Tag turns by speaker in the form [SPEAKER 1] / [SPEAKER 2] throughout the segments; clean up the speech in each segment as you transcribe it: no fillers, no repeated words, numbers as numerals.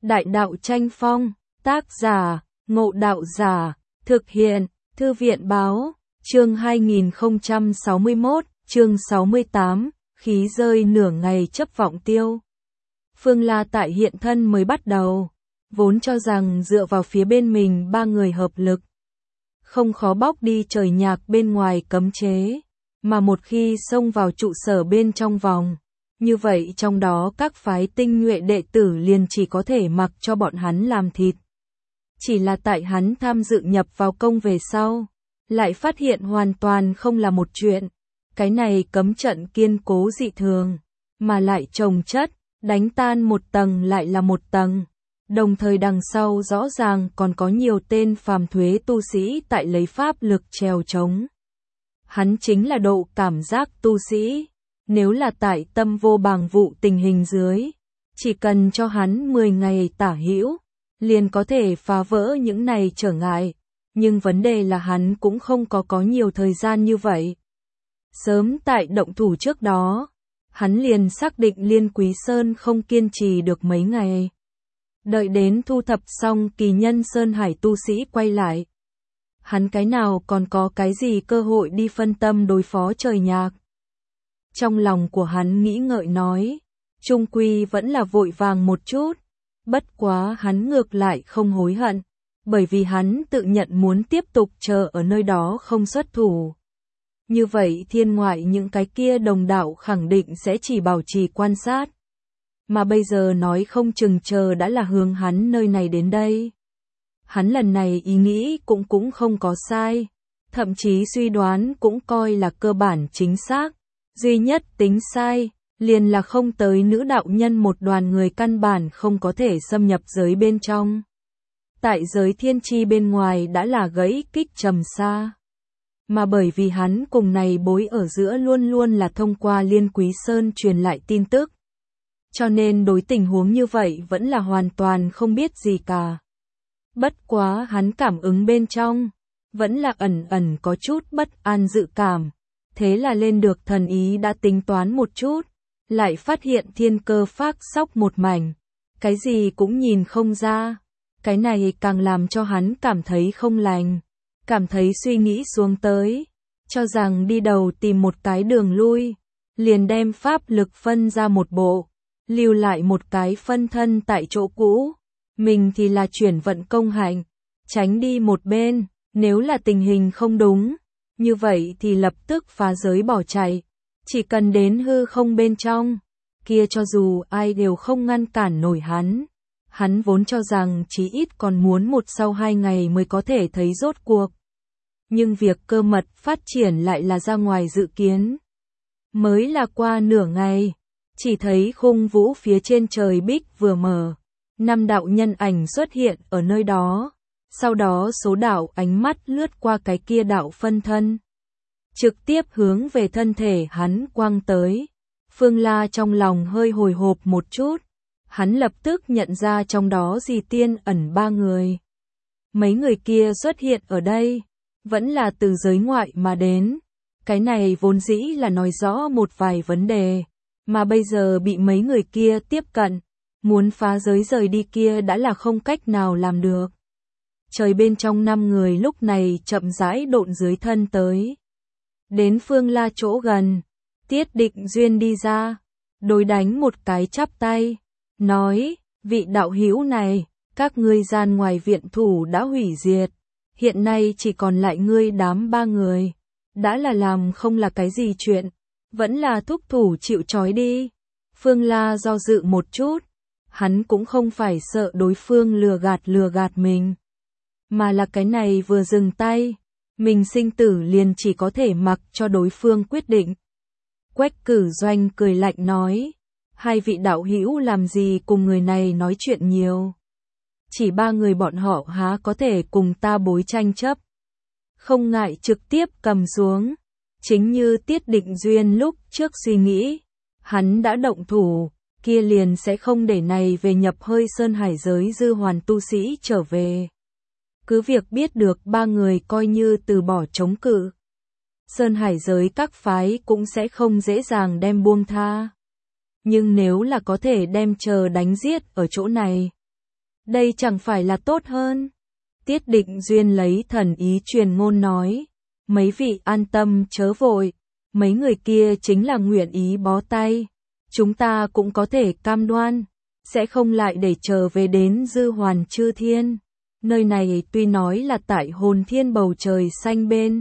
[SPEAKER 1] Đại đạo tranh phong, tác giả, Ngộ Đạo Giả, thực hiện, Thư viện báo, chương 2061, chương 68, khí rơi nửa ngày chấp vọng tiêu. Phương La tại hiện thân mới bắt đầu, vốn cho rằng dựa vào phía bên mình ba người hợp lực, không khó bóc đi trời nhạc bên ngoài cấm chế, mà một khi xông vào trụ sở bên trong vòng, như vậy trong đó các phái tinh nhuệ đệ tử liền chỉ có thể mặc cho bọn hắn làm thịt. Chỉ là tại hắn tham dự nhập vào công về sau, lại phát hiện hoàn toàn không là một chuyện. Cái này cấm trận kiên cố dị thường, mà lại chồng chất, đánh tan một tầng lại là một tầng. Đồng thời đằng sau rõ ràng còn có nhiều tên phàm thuế tu sĩ tại lấy pháp lực trèo trống. Hắn chính là độ cảm giác tu sĩ. Nếu là tại tâm vô bàng vụ tình hình dưới, chỉ cần cho hắn 10 ngày tả hữu, liền có thể phá vỡ những này trở ngại. Nhưng vấn đề là hắn cũng không có nhiều thời gian như vậy. Sớm tại động thủ trước đó, hắn liền xác định Liên Quý Sơn không kiên trì được mấy ngày. Đợi đến thu thập xong kỳ nhân Sơn Hải tu sĩ quay lại. Hắn cái nào còn có cái gì cơ hội đi phân tâm đối phó trời nhạc. Trong lòng của hắn nghĩ ngợi nói, chung quy vẫn là vội vàng một chút, bất quá hắn ngược lại không hối hận, bởi vì hắn tự nhận muốn tiếp tục chờ ở nơi đó không xuất thủ. Như vậy thiên ngoại những cái kia đồng đạo khẳng định sẽ chỉ bảo trì quan sát, mà bây giờ nói không chừng chờ đã là hướng hắn nơi này đến đây. Hắn lần này ý nghĩ cũng không có sai, thậm chí suy đoán cũng coi là cơ bản chính xác. Duy nhất tính sai, liền là không tới nữ đạo nhân một đoàn người căn bản không có thể xâm nhập giới bên trong. Tại giới thiên chi bên ngoài đã là gãy kích trầm xa. Mà bởi vì hắn cùng này bối ở giữa luôn luôn là thông qua Liên Quý Sơn truyền lại tin tức. Cho nên đối tình huống như vậy vẫn là hoàn toàn không biết gì cả. Bất quá hắn cảm ứng bên trong, vẫn là ẩn có chút bất an dự cảm. Thế là lên được thần ý đã tính toán một chút, lại phát hiện thiên cơ phác sóc một mảnh, cái gì cũng nhìn không ra. Cái này càng làm cho hắn cảm thấy không lành, cảm thấy suy nghĩ xuống tới, cho rằng đi đầu tìm một cái đường lui, liền đem pháp lực phân ra một bộ, lưu lại một cái phân thân tại chỗ cũ, mình thì là chuyển vận công hạnh, tránh đi một bên, nếu là tình hình không đúng. Như vậy thì lập tức phá giới bỏ chạy, chỉ cần đến hư không bên trong, kia cho dù ai đều không ngăn cản nổi hắn. Hắn vốn cho rằng chí ít còn muốn 1-2 ngày mới có thể thấy rốt cuộc. Nhưng việc cơ mật phát triển lại là ra ngoài dự kiến. Mới là qua nửa ngày, chỉ thấy khung vũ phía trên trời bích vừa mở, 5 đạo nhân ảnh xuất hiện ở nơi đó. Sau đó số đạo ánh mắt lướt qua cái kia đạo phân thân, trực tiếp hướng về thân thể hắn quang tới. Phương La trong lòng hơi hồi hộp một chút, hắn lập tức nhận ra trong đó Di Tiên ẩn 3 người. Mấy người kia xuất hiện ở đây, vẫn là từ giới ngoại mà đến. Cái này vốn dĩ là nói rõ một vài vấn đề, mà bây giờ bị mấy người kia tiếp cận, muốn phá giới rời đi kia đã là không cách nào làm được. Trời bên trong 5 người lúc này chậm rãi độn dưới thân tới. Đến Phương La chỗ gần, Tiết Định Duyên đi ra, đối đánh một cái chắp tay, nói, vị đạo hữu này, các ngươi gian ngoài viện thủ đã hủy diệt, hiện nay chỉ còn lại ngươi đám 3 người, đã là làm không là cái gì chuyện, vẫn là thúc thủ chịu trói đi. Phương La do dự một chút, hắn cũng không phải sợ đối phương lừa gạt mình. Mà là cái này vừa dừng tay, mình sinh tử liền chỉ có thể mặc cho đối phương quyết định. Quách Cử Doanh cười lạnh nói, 2 vị đạo hữu làm gì cùng người này nói chuyện nhiều. Chỉ 3 người bọn họ há có thể cùng ta bối tranh chấp. Không ngại trực tiếp cầm xuống, chính như Tiết Định Duyên lúc trước suy nghĩ, hắn đã động thủ, kia liền sẽ không để này về nhập hơi Sơn Hải giới dư hoàn tu sĩ trở về. Cứ việc biết được 3 người coi như từ bỏ chống cự, Sơn Hải giới các phái cũng sẽ không dễ dàng đem buông tha. Nhưng nếu là có thể đem chờ đánh giết ở chỗ này, Đây chẳng phải là tốt hơn. Tiết Định Duyên lấy thần ý truyền ngôn nói, mấy vị an tâm chớ vội, mấy người kia chính là nguyện ý bó tay. Chúng ta cũng có thể cam đoan, sẽ không lại để trở về đến Dư Hoàn Chư Thiên. Nơi này tuy nói là tại hồn thiên bầu trời xanh bên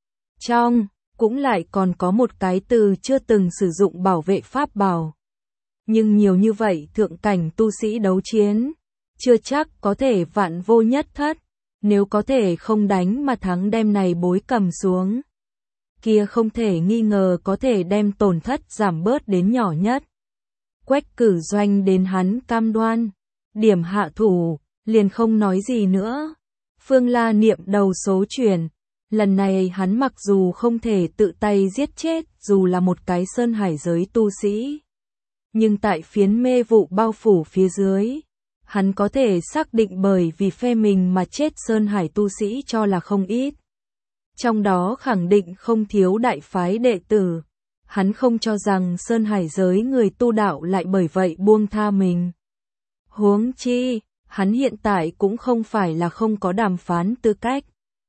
[SPEAKER 1] trong, cũng lại còn có một cái từ chưa từng sử dụng bảo vệ pháp bảo. Nhưng nhiều như vậy thượng cảnh tu sĩ đấu chiến, chưa chắc có thể vạn vô nhất thất. Nếu có thể không đánh mà thắng đem này bối cầm xuống, kia không thể nghi ngờ có thể đem tổn thất giảm bớt đến nhỏ nhất. Quách Cử Doanh đến hắn cam đoan, điểm hạ thủ, liền không nói gì nữa. Phương La niệm đầu số chuyển, lần này hắn mặc dù không thể tự tay giết chết dù là một cái sơn hải giới tu sĩ, nhưng tại phiến mê vụ bao phủ phía dưới, hắn có thể xác định bởi vì phe mình mà chết sơn hải tu sĩ cho là không ít. Trong đó khẳng định không thiếu đại phái đệ tử. Hắn không cho rằng sơn hải giới người tu đạo lại bởi vậy buông tha mình. Huống chi, hắn hiện tại cũng không phải là không có đàm phán tư cách.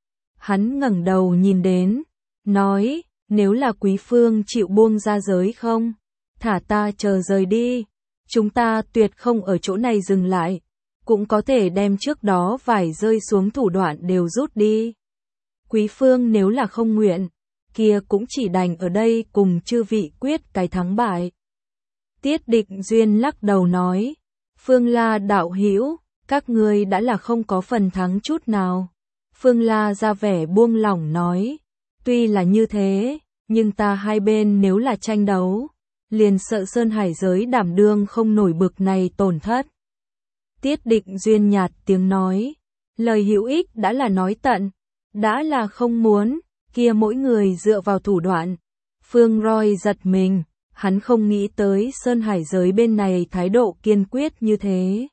[SPEAKER 1] Hắn ngẩng đầu nhìn đến, nói, nếu là Quý Phương chịu buông ra giới không, thả ta chờ rời đi. Chúng ta tuyệt không ở chỗ này dừng lại, cũng có thể đem trước đó vải rơi xuống thủ đoạn đều rút đi. Quý Phương nếu là không nguyện, kia cũng chỉ đành ở đây cùng chư vị quyết cái thắng bại. Tiết Định Duyên lắc đầu nói, Phương La đạo hữu, các ngươi đã là không có phần thắng chút nào. Phương La ra vẻ buông lỏng nói, tuy là như thế, nhưng ta hai bên nếu là tranh đấu, liền sợ sơn hải giới đảm đương không nổi bực này tổn thất. Tiết Định Duyên nhạt tiếng nói, lời hữu ích đã là nói tận, đã là không muốn, kia mỗi người dựa vào thủ đoạn. Phương Roy giật mình, hắn không nghĩ tới sơn hải giới bên này thái độ kiên quyết như thế.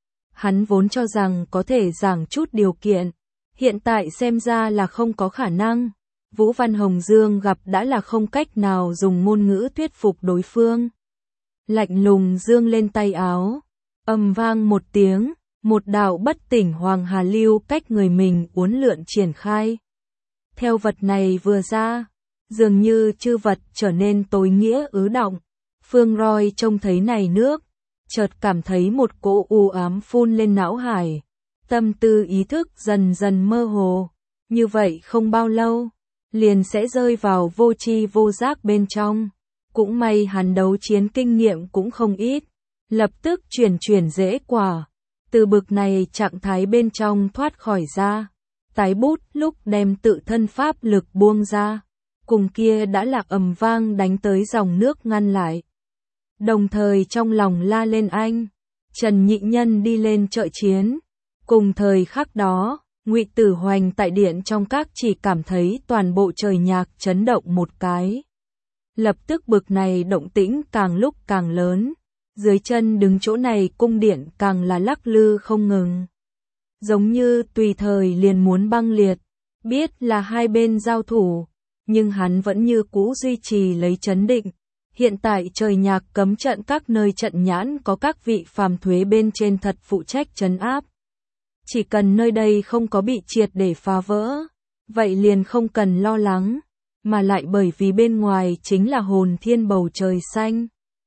[SPEAKER 1] Hắn vốn cho rằng có thể giảng chút điều kiện, hiện tại xem ra là không có khả năng. Vũ Văn Hồng Dương gặp đã là không cách nào dùng ngôn ngữ thuyết phục đối phương. Lạnh lùng dương lên tay áo, ầm vang một tiếng, một đạo bất tỉnh hoàng hà lưu cách người mình uốn lượn triển khai. Theo vật này vừa ra, dường như chư vật trở nên tối nghĩa ứ động. Phương Roy trông thấy này nước, chợt cảm thấy một cỗ u ám phun lên não hải. Tâm tư ý thức dần dần mơ hồ, như vậy không bao lâu, liền sẽ rơi vào vô tri vô giác bên trong. Cũng may hắn đấu chiến kinh nghiệm cũng không ít, lập tức chuyển dễ quả, từ bực này trạng thái bên trong thoát khỏi ra. Tái bút lúc đem tự thân pháp lực buông ra, cùng kia đã là ầm vang đánh tới dòng nước ngăn lại. Đồng thời trong lòng la lên anh, Trần Nhị Nhân đi lên trợ chiến. Cùng thời khắc đó, Ngụy Tử Hoành tại điện trong các chỉ cảm thấy toàn bộ trời nhạc chấn động một cái. Lập tức bực này động tĩnh càng lúc càng lớn, dưới chân đứng chỗ này cung điện càng là lắc lư không ngừng. Giống như tùy thời liền muốn băng liệt, biết là hai bên giao thủ, nhưng hắn vẫn như cũ duy trì lấy trấn định. Hiện tại trời nhạc cấm trận các nơi trận nhãn có các vị phàm thuế bên trên thật phụ trách trấn áp. Chỉ cần nơi đây không có bị triệt để phá vỡ, vậy liền không cần lo lắng, mà lại bởi vì bên ngoài chính là hồn thiên bầu trời xanh.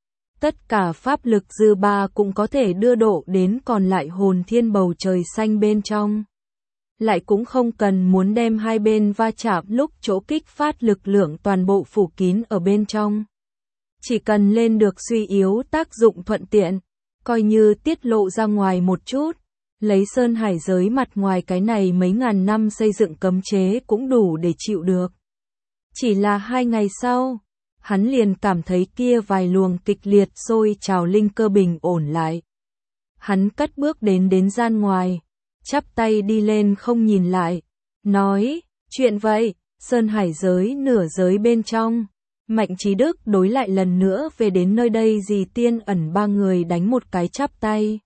[SPEAKER 1] Tất cả pháp lực dư ba cũng có thể đưa độ đến còn lại hồn thiên bầu trời xanh bên trong. Lại cũng không cần muốn đem hai bên va chạm lúc chỗ kích phát lực lượng toàn bộ phủ kín ở bên trong. Chỉ cần lên được suy yếu tác dụng thuận tiện, coi như tiết lộ ra ngoài một chút. Lấy sơn hải giới mặt ngoài cái này mấy ngàn năm xây dựng cấm chế cũng đủ để chịu được. Chỉ là 2 ngày sau, hắn liền cảm thấy kia vài luồng kịch liệt sôi trào linh cơ bình ổn lại. Hắn cất bước đến gian ngoài, chắp tay đi lên không nhìn lại, nói, chuyện vậy, sơn hải giới nửa giới bên trong. Mạnh Chí Đức đối lại lần nữa về đến nơi đây dì tiên ẩn 3 người đánh một cái chắp tay.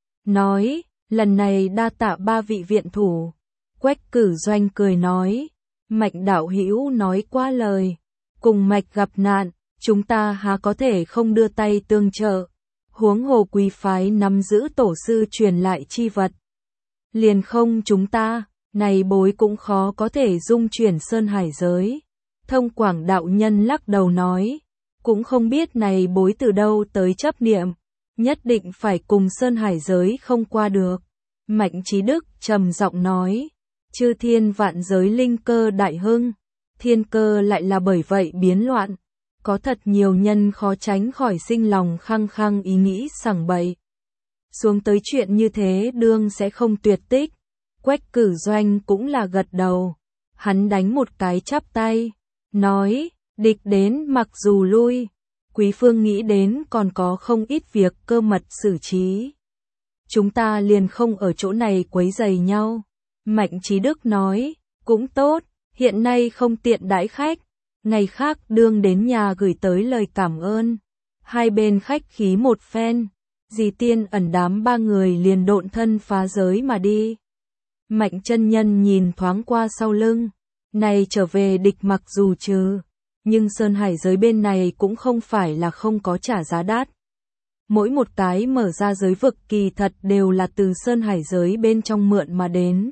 [SPEAKER 1] Nói, lần này đa tạ 3 vị viện thủ. Quách Cử Doanh cười nói, Mạnh đạo hữu nói qua lời, cùng Mạch gặp nạn, chúng ta há có thể không đưa tay tương trợ. Huống hồ quý phái nắm giữ tổ sư truyền lại chi vật. Liền không chúng ta, này bối cũng khó có thể dung chuyển sơn hải giới. Thông Quảng đạo nhân lắc đầu nói, cũng không biết này bối từ đâu tới chấp niệm, nhất định phải cùng sơn hải giới không qua được. Mạnh Chí Đức trầm giọng nói, chư thiên vạn giới linh cơ đại hưng, thiên cơ lại là bởi vậy biến loạn. Có thật nhiều nhân khó tránh khỏi sinh lòng khăng khăng ý nghĩ sằng bậy. Xuống tới chuyện như thế đương sẽ không tuyệt tích. Quách Cử Doanh cũng là gật đầu. Hắn đánh một cái chắp tay, nói, địch đến mặc dù lui. Quý phương nghĩ đến còn có không ít việc cơ mật xử trí. Chúng ta liền không ở chỗ này quấy rầy nhau. Mạnh Chí Đức nói, cũng tốt, hiện nay không tiện đãi khách. Ngày khác đương đến nhà gửi tới lời cảm ơn. Hai bên khách khí một phen. Dì Tiên Ẩn đám ba người liền độn thân phá giới mà đi. Mạnh chân nhân nhìn thoáng qua sau lưng. Này trở về địch mặc dù trừ. Nhưng sơn hải giới bên này cũng không phải là không có trả giá đắt. Mỗi một cái mở ra giới vực kỳ thật đều là từ sơn hải giới bên trong mượn mà đến.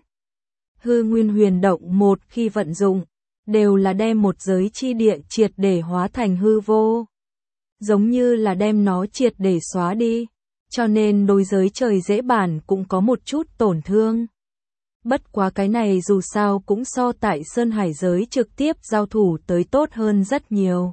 [SPEAKER 1] Hư nguyên huyền động một khi vận dụng, đều là đem một giới chi địa triệt để hóa thành hư vô. Giống như là đem nó triệt để xóa đi, cho nên đối giới trời dễ bản cũng có một chút tổn thương. Bất quá cái này dù sao cũng so tại sơn hải giới trực tiếp giao thủ tới tốt hơn rất nhiều.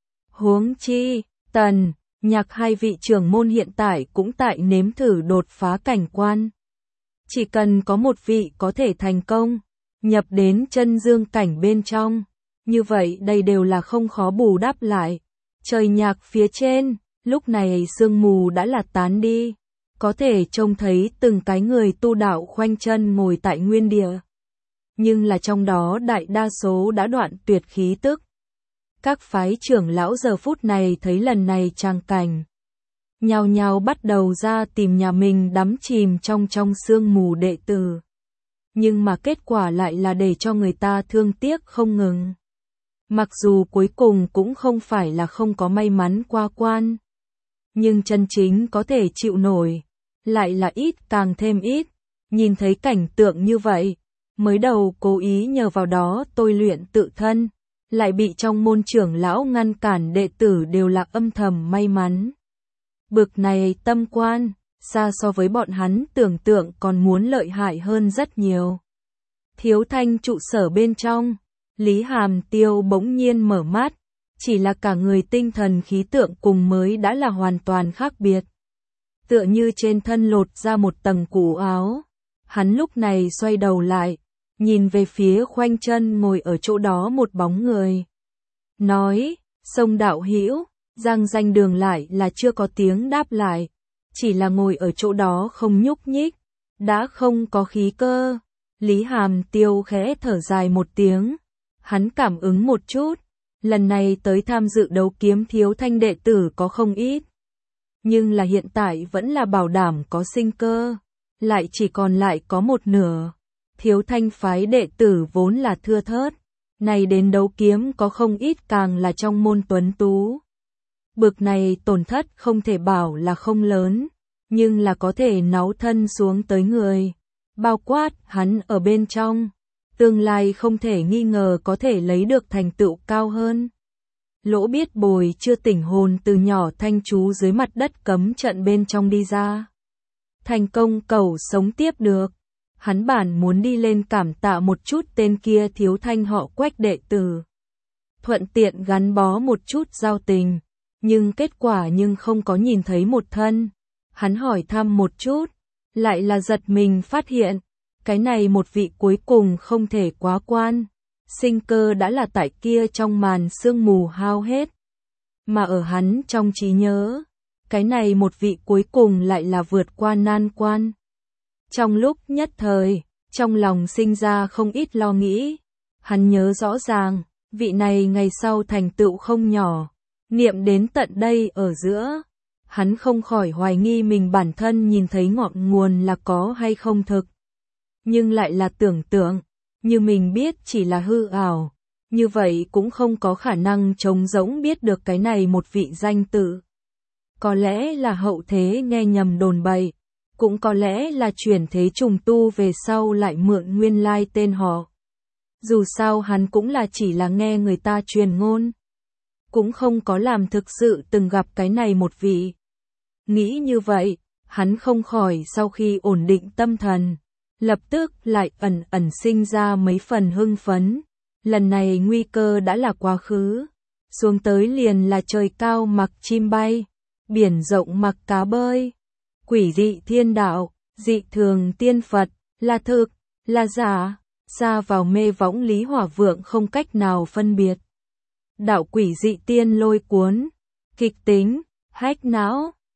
[SPEAKER 1] Huống chi, Tần, Nhạc hai vị trưởng môn hiện tại cũng tại nếm thử đột phá cảnh quan. Chỉ cần có một vị có thể thành công, nhập đến chân dương cảnh bên trong, như vậy đây đều là không khó bù đắp lại. Trời Nhạc phía trên, lúc này sương mù đã là tán đi, có thể trông thấy từng cái người tu đạo khoanh chân ngồi tại nguyên địa. Nhưng là trong đó đại đa số đã đoạn tuyệt khí tức. Các phái trưởng lão giờ phút này thấy lần này tràng cảnh, nhao nhao bắt đầu ra tìm nhà mình đắm chìm trong sương mù đệ tử. Nhưng mà kết quả lại là để cho người ta thương tiếc không ngừng. Mặc dù cuối cùng cũng không phải là không có may mắn qua quan, nhưng chân chính có thể chịu nổi, lại là ít càng thêm ít. Nhìn thấy cảnh tượng như vậy, mới đầu cố ý nhờ vào đó tôi luyện tự thân, lại bị trong môn trưởng lão ngăn cản đệ tử đều là âm thầm may mắn. Bực này tâm quan, xa so với bọn hắn tưởng tượng còn muốn lợi hại hơn rất nhiều. Thiếu Thanh trụ sở bên trong, Lý Hàm Tiêu bỗng nhiên mở mắt, chỉ là cả người tinh thần khí tượng cùng mới đã là hoàn toàn khác biệt. Tựa như trên thân lột ra một tầng củ áo, hắn lúc này xoay đầu lại, nhìn về phía khoanh chân ngồi ở chỗ đó một bóng người. Nói, Sông đạo hữu, Giang Danh Đường lại là chưa có tiếng đáp lại, chỉ là ngồi ở chỗ đó không nhúc nhích, đã không có khí cơ. Lý Hàm Tiêu khẽ thở dài một tiếng, hắn cảm ứng một chút, lần này tới tham dự đấu kiếm Thiếu Thanh đệ tử có không ít. Nhưng là hiện tại vẫn là bảo đảm có sinh cơ, lại chỉ còn lại có một nửa. Thiếu Thanh phái đệ tử vốn là thưa thớt, này đến đấu kiếm có không ít càng là trong môn tuấn tú. Bực này tổn thất không thể bảo là không lớn, nhưng là có thể náu thân xuống tới người, bao quát hắn ở bên trong, tương lai không thể nghi ngờ có thể lấy được thành tựu cao hơn. Lỗ Biết Bồi chưa tỉnh hồn từ nhỏ thanh chú dưới mặt đất cấm trận bên trong đi ra. Thành công cầu sống tiếp được. Hắn bản muốn đi lên cảm tạ một chút tên kia Thiếu Thanh họ Quách đệ tử. Thuận tiện gắn bó một chút giao tình. Nhưng kết quả không có nhìn thấy một thân. Hắn hỏi thăm một chút. Lại là giật mình phát hiện. Cái này một vị cuối cùng không thể quá quan. Sinh cơ đã là tại kia trong màn sương mù hao hết. Mà ở hắn trong trí nhớ, cái này một vị cuối cùng lại là vượt qua nan quan. Trong lúc nhất thời, trong lòng sinh ra không ít lo nghĩ. Hắn nhớ rõ ràng, vị này ngày sau thành tựu không nhỏ. Niệm đến tận đây ở giữa, hắn không khỏi hoài nghi mình bản thân nhìn thấy ngọn nguồn là có hay không thực. Nhưng lại là tưởng tượng, như mình biết chỉ là hư ảo, như vậy cũng không có khả năng trống rỗng biết được cái này một vị danh tự. có lẽ là hậu thế nghe nhầm đồn bậy, cũng có lẽ là chuyển thế trùng tu về sau lại mượn nguyên lai tên họ. Dù sao hắn cũng là chỉ là nghe người ta truyền ngôn, cũng không có làm thực sự từng gặp cái này một vị. Nghĩ như vậy, hắn không khỏi sau khi ổn định tâm thần, lập tức lại ẩn ẩn sinh ra mấy phần hưng phấn. Lần này nguy cơ đã là quá khứ, xuống tới liền là trời cao mặc chim bay, biển rộng mặc cá bơi. Quỷ dị thiên đạo, dị thường tiên Phật, là thực, là giả, xa vào mê võng Lý Hỏa Vượng không cách nào phân biệt. Đạo quỷ dị tiên lôi cuốn, kịch tính, hách não.